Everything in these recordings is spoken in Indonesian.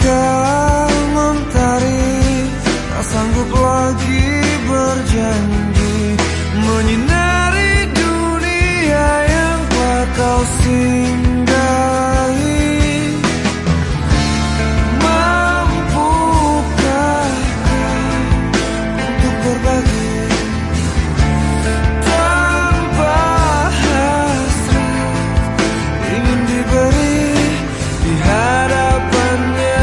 Bagaikan mentari, tak sanggup lagi berjanji menyinari dunia yang telah kau singgahi. Mampukah kau untuk berbagi tanpa hasrat ingin diberi di hadapannya,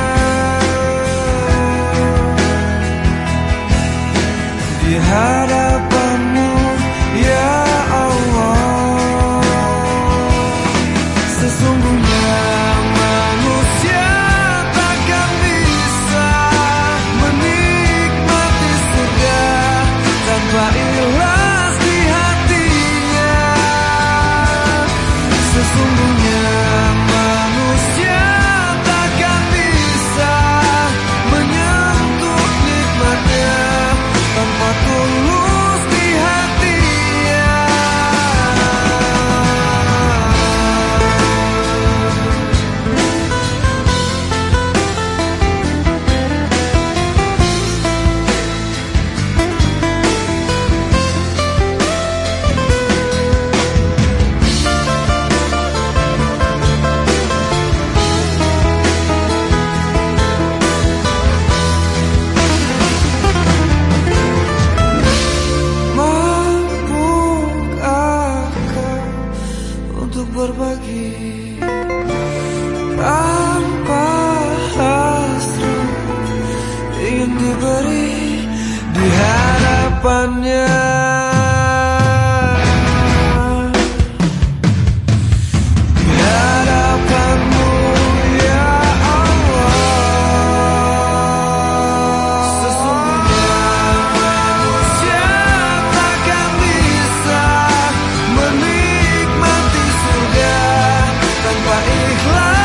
di hadapanmu ya Allah. Sesungguhnya manusia takkan bisa menikmati surga tanpa ikhlas di hatinya. Sesungguhnya manusia takkan bisa menyentuh nikmatnya tanpa tulus di hatinya. Mampukah kau untuk berbagi tanpa hasrat ingin diberi di hadapannya, di hadapanmu ya Allah. Sesungguhnya manusia takkan bisa menikmati surga tanpa ikhlas